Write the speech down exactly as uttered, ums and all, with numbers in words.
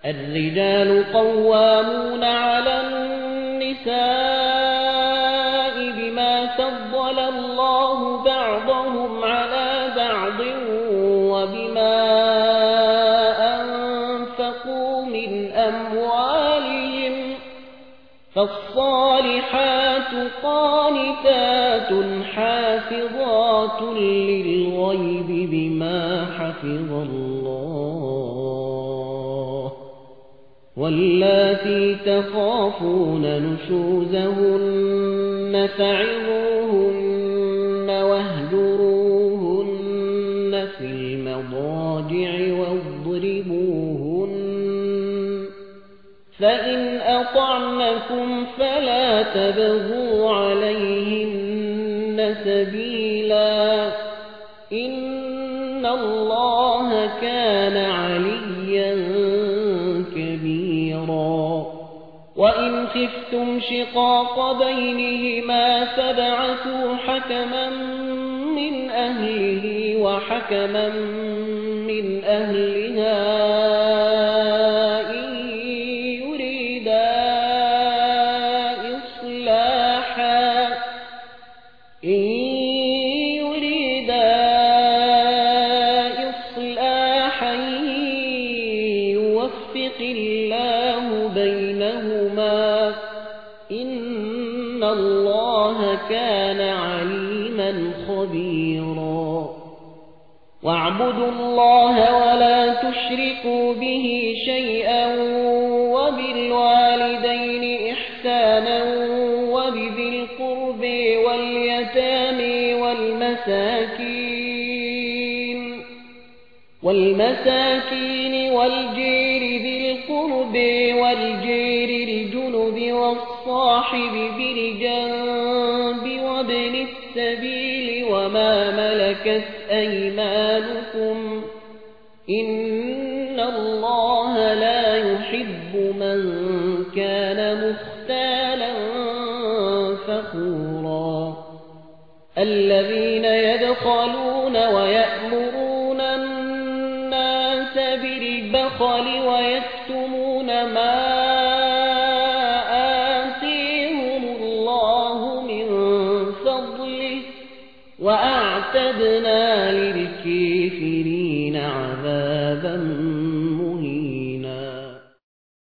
الرجال قوامون على النساء بما فضل الله بعضهم على بعض وبما أنفقوا من أموالهم فالصالحات قانتات حافظات للغيب بما حفظ الله واللاتي تخافون نشوزهن فعظوهن واهجروهن في المضاجع واضربوهن فإن أطعنكم فلا تبغوا عليهن سبيلا إن الله كان عليا كبيرا وإن خفتم شقاق بينهما فابعثوا حكما من أهله وحكما من أهلها إن يريدا إصلاحا إن يريدا إصلاحا يوفق الله بينهما إن الله كان عليما خبيرا واعبدوا الله ولا تشركوا به شيئا وبالوالدين إحسانا وبذي القرب واليتامى والمساكين والمساكين والجير ذي القرب والجير الجنب والصاحب بالجنب وابن السبيل وما ملكت أيمانكم إن الله لا يحب من كان مختالا فخورا الذين يدخلون ويأمرون الناس بالبخل ويكتمون ما آتيهم الله من فضله وأعتدنا